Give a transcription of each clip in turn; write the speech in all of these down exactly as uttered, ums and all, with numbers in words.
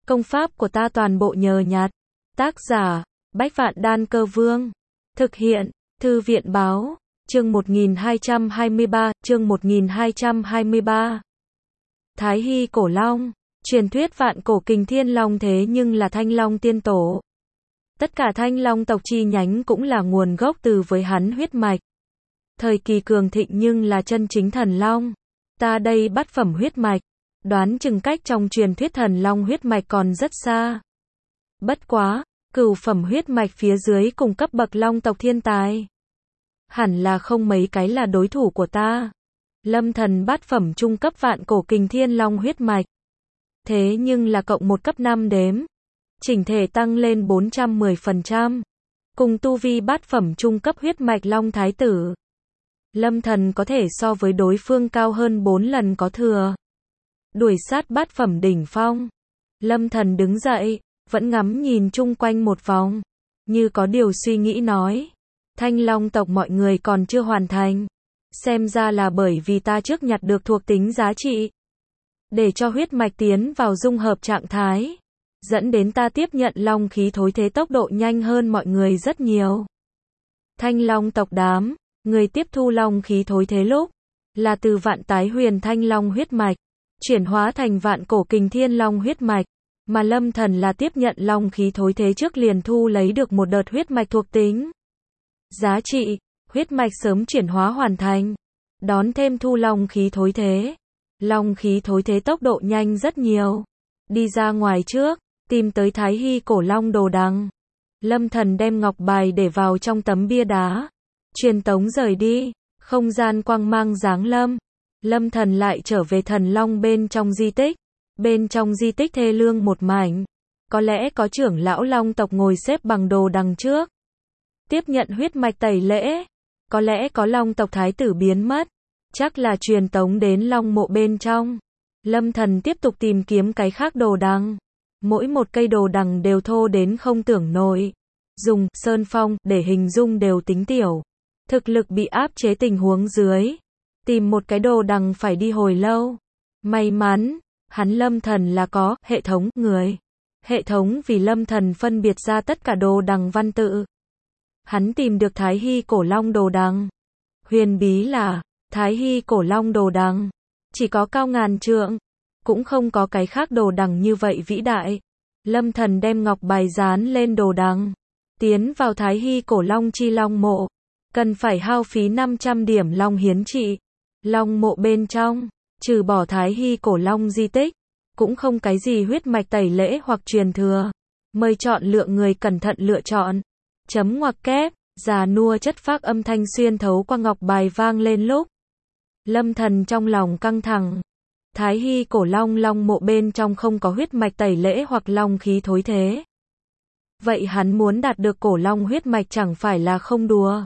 Công pháp của ta toàn bộ nhờ nhặt. Tác giả, Bách Vạn Đan Cơ Vương. Thực hiện, Thư viện Báo. Chương một nghìn hai trăm hai mươi ba, chương một nghìn hai trăm hai mươi ba. Thái Hy Cổ Long. Truyền thuyết vạn cổ kình thiên long thế nhưng là Thanh Long tiên tổ. Tất cả Thanh Long tộc chi nhánh cũng là nguồn gốc từ với hắn huyết mạch. Thời kỳ cường thịnh nhưng là chân chính thần long. Ta đây bát phẩm huyết mạch, đoán chừng cách trong truyền thuyết thần long huyết mạch còn rất xa. Bất quá, cửu phẩm huyết mạch phía dưới cùng cấp bậc long tộc thiên tài, hẳn là không mấy cái là đối thủ của ta. Lâm Thần bát phẩm trung cấp vạn cổ kình thiên long huyết mạch. Thế nhưng là cộng một cấp năm đếm, chỉnh thể tăng lên bốn trăm mười phần trăm. Cùng tu vi bát phẩm trung cấp huyết mạch long thái tử, Lâm Thần có thể so với đối phương cao hơn bốn lần có thừa. Đuổi sát bát phẩm đỉnh phong. Lâm Thần đứng dậy, vẫn ngắm nhìn chung quanh một vòng, như có điều suy nghĩ nói. Thanh Long tộc mọi người còn chưa hoàn thành. Xem ra là bởi vì ta trước nhặt được thuộc tính giá trị, để cho huyết mạch tiến vào dung hợp trạng thái, dẫn đến ta tiếp nhận long khí thối thế tốc độ nhanh hơn mọi người rất nhiều. Thanh Long tộc đám, người tiếp thu long khí thối thế lúc, là từ vạn tái huyền thanh long huyết mạch, chuyển hóa thành vạn cổ kình thiên long huyết mạch, mà Lâm Thần là tiếp nhận long khí thối thế trước liền thu lấy được một đợt huyết mạch thuộc tính giá trị, huyết mạch sớm chuyển hóa hoàn thành, đón thêm thu long khí thối thế. Long khí thối thế tốc độ nhanh rất nhiều. Đi ra ngoài trước, tìm tới Thái Hy Cổ Long đồ đằng. Lâm Thần đem ngọc bài để vào trong tấm bia đá, truyền tống rời đi, không gian quang mang giáng lâm. Lâm Thần lại trở về thần long bên trong di tích. Bên trong di tích thê lương một mảnh. Có lẽ có trưởng lão long tộc ngồi xếp bằng đồ đằng trước, tiếp nhận huyết mạch tẩy lễ. Có lẽ có long tộc thái tử biến mất, chắc là truyền tống đến long mộ bên trong. Lâm Thần tiếp tục tìm kiếm cái khác đồ đằng. Mỗi một cây đồ đằng đều thô đến không tưởng nổi. Dùng sơn phong để hình dung đều tính tiểu. Thực lực bị áp chế tình huống dưới, tìm một cái đồ đằng phải đi hồi lâu. May mắn, hắn Lâm Thần là có hệ thống người. Hệ thống vì Lâm Thần phân biệt ra tất cả đồ đằng văn tự. Hắn tìm được Thái Hy Cổ Long đồ đằng. Huyền bí là Thái Hy Cổ Long đồ đằng chỉ có cao ngàn trượng, cũng không có cái khác đồ đằng như vậy vĩ đại. Lâm Thần đem ngọc bài dán lên đồ đằng, tiến vào Thái Hy Cổ Long chi long mộ, cần phải hao phí năm trăm điểm long hiến trị. Long mộ bên trong, trừ bỏ Thái Hy Cổ Long di tích, cũng không cái gì huyết mạch tẩy lễ hoặc truyền thừa. Mời chọn lựa người cẩn thận lựa chọn. Chấm ngoặc kép, già nua chất phác âm thanh xuyên thấu qua ngọc bài vang lên lúc Lâm Thần trong lòng căng thẳng. Thái Hy Cổ Long long mộ bên trong không có huyết mạch tẩy lễ hoặc long khí thối thế. Vậy hắn muốn đạt được cổ long huyết mạch chẳng phải là không đùa.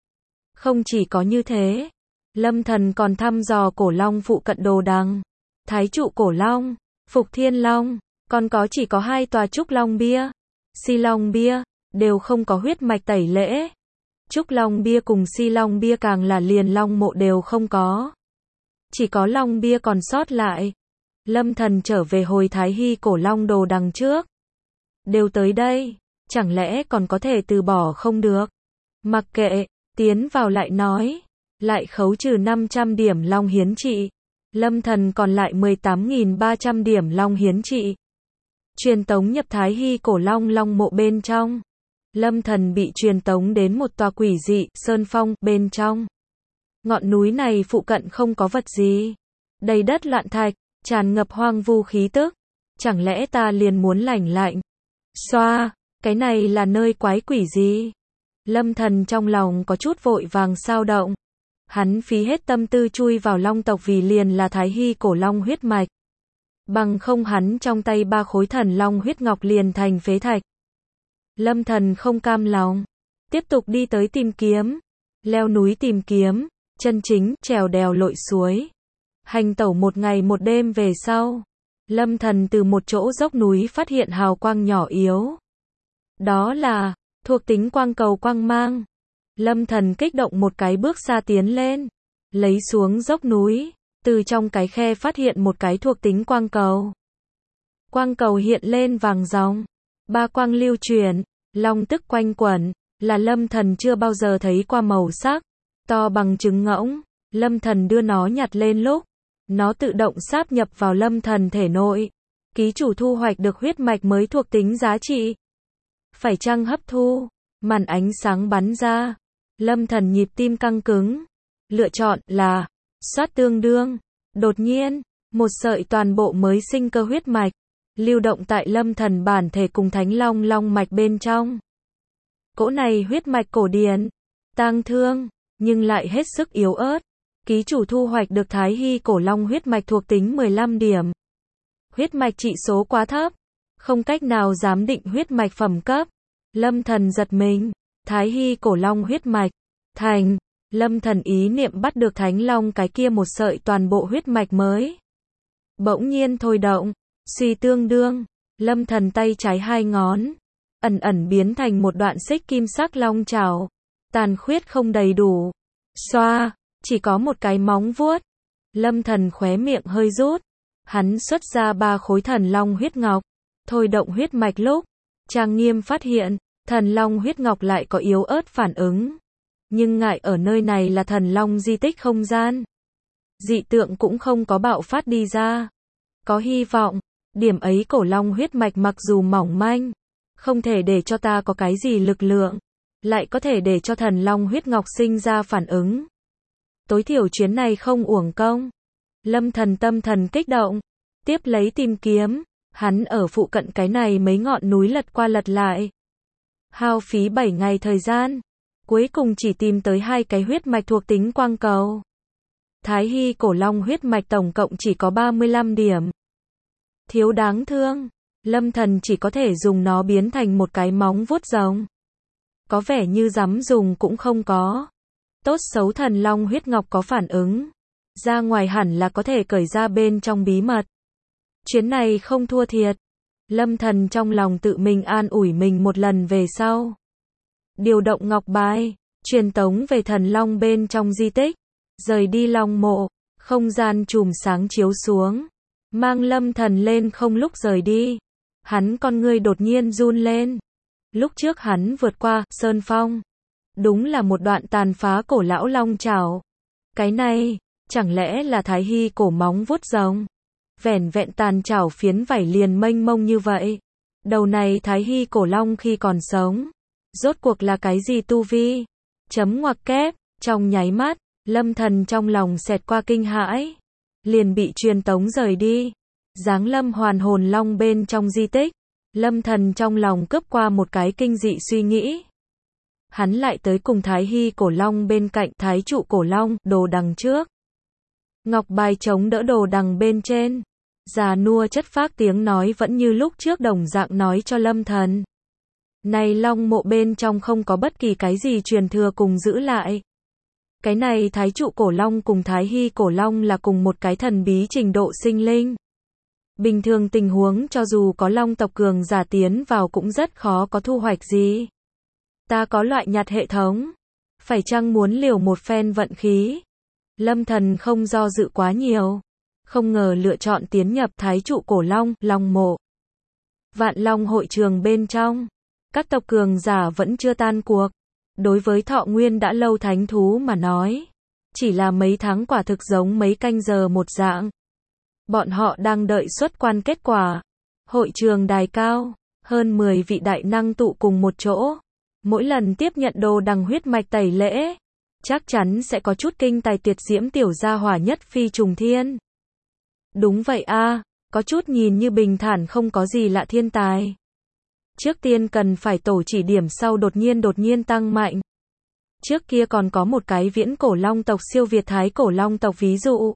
Không chỉ có như thế, Lâm Thần còn thăm dò cổ long phụ cận đồ đằng. Thái trụ cổ long, Phục Thiên Long, còn có chỉ có hai tòa Trúc Long bia, Si Long bia, đều không có huyết mạch tẩy lễ. Trúc Long bia cùng Si Long bia càng là liền long mộ đều không có. Chỉ có long bia còn sót lại. Lâm Thần trở về hồi Thái Hy Cổ Long đồ đằng trước. Đều tới đây, chẳng lẽ còn có thể từ bỏ không được? Mặc kệ, tiến vào lại nói. Lại khấu trừ năm trăm điểm long hiến trị. Lâm Thần còn lại mười tám nghìn ba trăm điểm long hiến trị. Truyền tống nhập Thái Hy Cổ Long long mộ bên trong. Lâm Thần bị truyền tống đến một tòa quỷ dị, sơn phong, bên trong. Ngọn núi này phụ cận không có vật gì. Đầy đất loạn thạch, tràn ngập hoang vu khí tức. Chẳng lẽ ta liền muốn lành lạnh? Xoa, cái này là nơi quái quỷ gì? Lâm Thần trong lòng có chút vội vàng xao động. Hắn phí hết tâm tư chui vào long tộc vì liền là Thái Hy Cổ Long huyết mạch. Bằng không hắn trong tay ba khối thần long huyết ngọc liền thành phế thạch. Lâm Thần không cam lòng, tiếp tục đi tới tìm kiếm, leo núi tìm kiếm, chân chính trèo đèo lội suối. Hành tẩu một ngày một đêm về sau, Lâm Thần từ một chỗ dốc núi phát hiện hào quang nhỏ yếu. Đó là thuộc tính quang cầu quang mang. Lâm Thần kích động một cái bước xa tiến lên, lấy xuống dốc núi, từ trong cái khe phát hiện một cái thuộc tính quang cầu. Quang cầu hiện lên vàng ròng. Ba quang lưu chuyển, long tức quanh quẩn, là Lâm Thần chưa bao giờ thấy qua màu sắc, to bằng trứng ngỗng. Lâm Thần đưa nó nhặt lên lúc, nó tự động sáp nhập vào Lâm Thần thể nội. Ký chủ thu hoạch được huyết mạch mới thuộc tính giá trị. Phải chăng hấp thu? Màn ánh sáng bắn ra. Lâm Thần nhịp tim căng cứng. Lựa chọn là soát tương đương. Đột nhiên, một sợi toàn bộ mới sinh cơ huyết mạch lưu động tại Lâm Thần bản thể cùng Thánh Long long mạch bên trong. Cỗ này huyết mạch cổ điển, tang thương, nhưng lại hết sức yếu ớt. Ký chủ thu hoạch được Thái Hy cổ long huyết mạch thuộc tính mười lăm điểm. Huyết mạch trị số quá thấp, không cách nào giám định huyết mạch phẩm cấp. Lâm Thần giật mình, Thái Hy cổ long huyết mạch, thành. Lâm Thần ý niệm bắt được Thánh Long cái kia một sợi toàn bộ huyết mạch mới. Bỗng nhiên thôi động, suy tương đương, Lâm Thần tay trái hai ngón, ẩn ẩn biến thành một đoạn xích kim sắc long chảo, tàn khuyết không đầy đủ. Xoa, chỉ có một cái móng vuốt. Lâm Thần khóe miệng hơi rút, hắn xuất ra ba khối thần long huyết ngọc, thôi động huyết mạch lúc, trang nghiêm phát hiện, thần long huyết ngọc lại có yếu ớt phản ứng. Nhưng ngại ở nơi này là thần long di tích không gian, dị tượng cũng không có bạo phát đi ra. Có hy vọng, điểm ấy cổ long huyết mạch mặc dù mỏng manh, không thể để cho ta có cái gì lực lượng, lại có thể để cho thần long huyết ngọc sinh ra phản ứng. Tối thiểu chuyến này không uổng công. Lâm Thần tâm thần kích động, tiếp lấy tìm kiếm, hắn ở phụ cận cái này mấy ngọn núi lật qua lật lại. Hao phí bảy ngày thời gian, cuối cùng chỉ tìm tới hai cái huyết mạch thuộc tính quang cầu. Thái Hy cổ long huyết mạch tổng cộng chỉ có ba mươi lăm điểm. Thiếu đáng thương, Lâm Thần chỉ có thể dùng nó biến thành một cái móng vuốt rồng. Có vẻ như dám dùng cũng không có. Tốt xấu thần long huyết ngọc có phản ứng, ra ngoài hẳn là có thể cởi ra bên trong bí mật. Chuyến này không thua thiệt. Lâm Thần trong lòng tự mình an ủi mình một lần về sau. Điều động ngọc bài, truyền tống về thần long bên trong di tích, rời đi long mộ, không gian chùm sáng chiếu xuống, mang Lâm Thần lên không lúc rời đi. Hắn con ngươi đột nhiên run lên. Lúc trước hắn vượt qua sơn phong, đúng là một đoạn tàn phá cổ lão long chảo. Cái này, chẳng lẽ là Thái Hy cổ móng vuốt rồng? Vẻn vẹn tàn chảo phiến vảy liền mênh mông như vậy. Đầu này Thái Hy cổ long khi còn sống, rốt cuộc là cái gì tu vi? Chấm ngoặc kép, trong nháy mắt, Lâm Thần trong lòng xẹt qua kinh hãi, liền bị truyền tống rời đi. Giáng lâm hoàn hồn long bên trong di tích, Lâm Thần trong lòng cướp qua một cái kinh dị suy nghĩ. Hắn lại tới cùng Thái Hy cổ long bên cạnh Thái trụ cổ long, đồ đằng trước. Ngọc bài chống đỡ đồ đằng bên trên. Già nua chất phác tiếng nói vẫn như lúc trước đồng dạng nói cho Lâm Thần. Này long mộ bên trong không có bất kỳ cái gì truyền thừa cùng giữ lại. Cái này Thái trụ cổ long cùng Thái Hy cổ long là cùng một cái thần bí trình độ sinh linh. Bình thường tình huống cho dù có long tộc cường giả tiến vào cũng rất khó có thu hoạch gì. Ta có loại nhặt hệ thống. Phải chăng muốn liều một phen vận khí? Lâm Thần không do dự quá nhiều. Không ngờ lựa chọn tiến nhập Thái trụ cổ long, long mộ. Vạn Long hội trường bên trong, các tộc cường giả vẫn chưa tan cuộc. Đối với thọ nguyên đã lâu thánh thú mà nói, chỉ là mấy tháng quả thực giống mấy canh giờ một dạng. Bọn họ đang đợi xuất quan kết quả. Hội trường đài cao, hơn mười vị đại năng tụ cùng một chỗ. Mỗi lần tiếp nhận đồ đằng huyết mạch tẩy lễ, chắc chắn sẽ có chút kinh tài tuyệt diễm tiểu gia hỏa nhất phi trùng thiên. Đúng vậy a, có chút nhìn như bình thản không có gì lạ thiên tài. Trước tiên cần phải tổ chỉ điểm sau đột nhiên đột nhiên tăng mạnh. Trước kia còn có một cái viễn cổ long tộc siêu việt thái cổ long tộc ví dụ.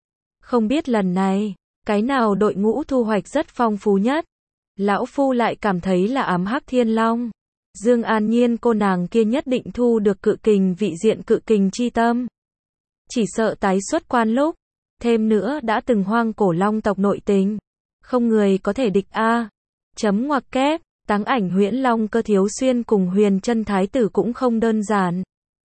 Không biết lần này, cái nào đội ngũ thu hoạch rất phong phú nhất. Lão Phu lại cảm thấy là ám hắc thiên long. Dương An Nhiên cô nàng kia nhất định thu được cự kình vị diện cự kình chi tâm. Chỉ sợ tái xuất quan lúc. Thêm nữa đã từng hoang cổ long tộc nội tình. Không người có thể địch a. Chấm ngoặc kép, táng ảnh huyễn long cơ thiếu xuyên cùng huyền chân thái tử cũng không đơn giản.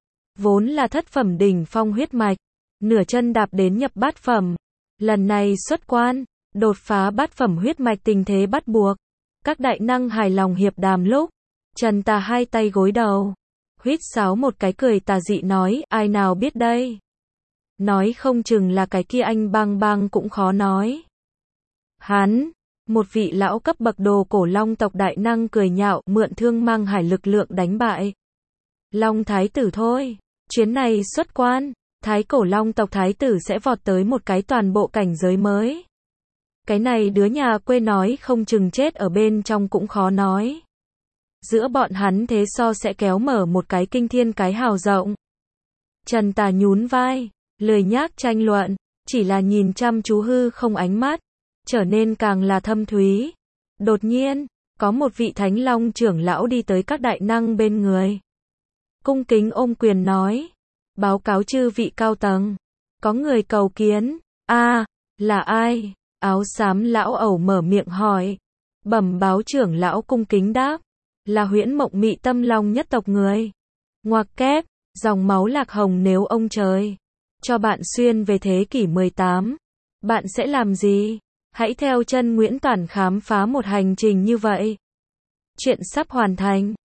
Vốn là thất phẩm đỉnh phong huyết mạch. Nửa chân đạp đến nhập bát phẩm. Lần này xuất quan, Đột phá bát phẩm huyết mạch tình thế bắt buộc. Các đại năng hài lòng hiệp đàm lúc. Trần Tà hai tay gối đầu. Huýt sáo một cái cười tà dị nói, ai nào biết đây. Nói không chừng là cái kia anh bang bang cũng khó nói. Hắn, một vị lão cấp bậc đồ cổ long tộc đại năng cười nhạo, mượn thương mang hải lực lượng đánh bại. Long thái tử thôi, chuyến này xuất quan, thái cổ long tộc thái tử sẽ vọt tới một cái toàn bộ cảnh giới mới. Cái này đứa nhà quê nói không chừng chết ở bên trong cũng khó nói. Giữa bọn hắn thế so sẽ kéo mở một cái kinh thiên cái hào rộng. Trần Tà nhún vai, lười nhác tranh luận, chỉ là nhìn chăm chú hư không ánh mắt, trở nên càng là thâm thúy. Đột nhiên, có một vị thánh long trưởng lão đi tới các đại năng bên người. Cung kính ôm quyền nói, báo cáo chư vị cao tầng, có người cầu kiến. A, là ai? Áo xám lão ẩu mở miệng hỏi. Bẩm báo trưởng lão cung kính đáp, là Huyễn Mộng Mị Tâm Long nhất tộc người. Ngoặc kép, dòng máu lạc hồng nếu ông trời cho bạn xuyên về thế kỷ mười tám, bạn sẽ làm gì? Hãy theo chân Nguyễn Toản khám phá một hành trình như vậy. Chuyện sắp hoàn thành.